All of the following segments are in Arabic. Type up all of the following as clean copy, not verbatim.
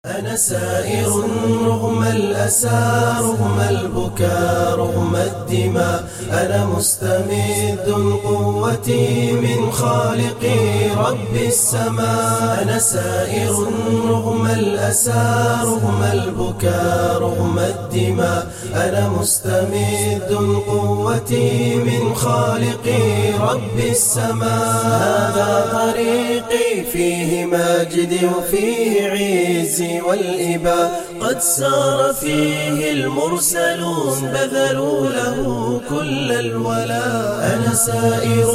أنا سائر رغم الأسى رغم البكاء رغم الدماء. أنا مستمد قوتي من خالقي رب السماء. أنا سائر رغم الأسى رغم البكاء رغم الدماء. أنا مستمد قوتي من خالقي رب السماء. هذا طريقي فيه ماجدي وفيه عزي والإباء. قد سار فيه المرسلون بذلوا له كل الولاء. أنا سائر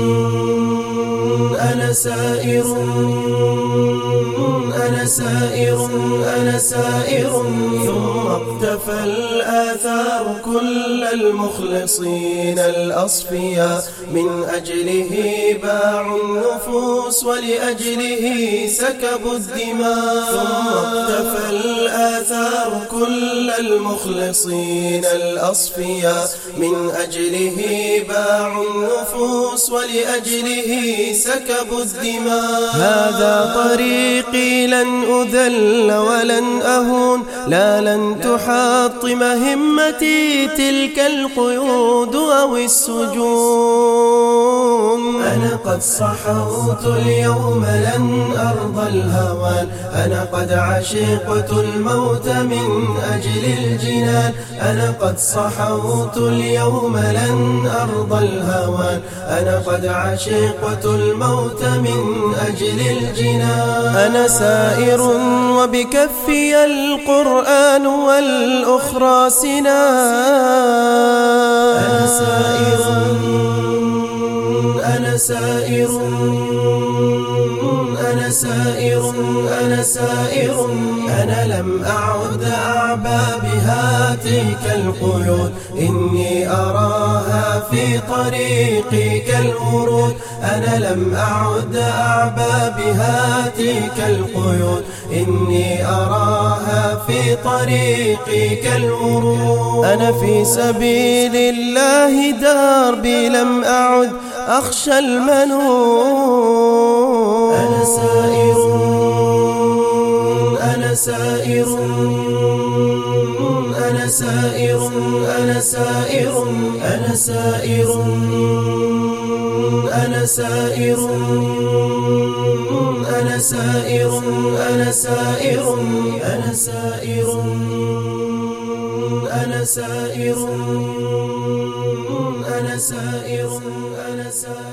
أنا سائر أنا سائر أنا سائر. ثم اقتفى الآثار كل المخلصين الأصفياء. من أجله باعوا النفوس ولأجله سكبوا الدماء. ثم اقتفى الآثار كل المخلصين الأصفياء. من أجله باعوا النفوس ولأجله سكبوا الدماء. هذا طريقي لن أذل ولن أهون. لا لن تحطم همتي تلك القيود أو السجون. أنا قد صحوت اليوم لن أرضى الهوان. أنا قد عشقت الموت من أجل الجنان. أنا قد صحوت اليوم لن أرضى الهوان. أنا قد عشقت الموت من أجل الجنان. أنا سائر وبكفي القرآن والأخرى سنان. أنا سائر أنا سائر أنا سائر أنا سائر. أنا لم أعد أعبى بهاتيك القيود. إني أراها في طريقي كالورود. أنا لم أعد أعبى بهاتيك القيود. إني أراها في طريقي كالورود. أنا في سبيل الله دربي لم أعد أخشى المنون. أنا سائر أنا سائر أنا سائر أنا سائر أنا سائر أنا سائر أنا سائر أنا سائر أنا سائر أنا سائر أنا سائر أنا سائر.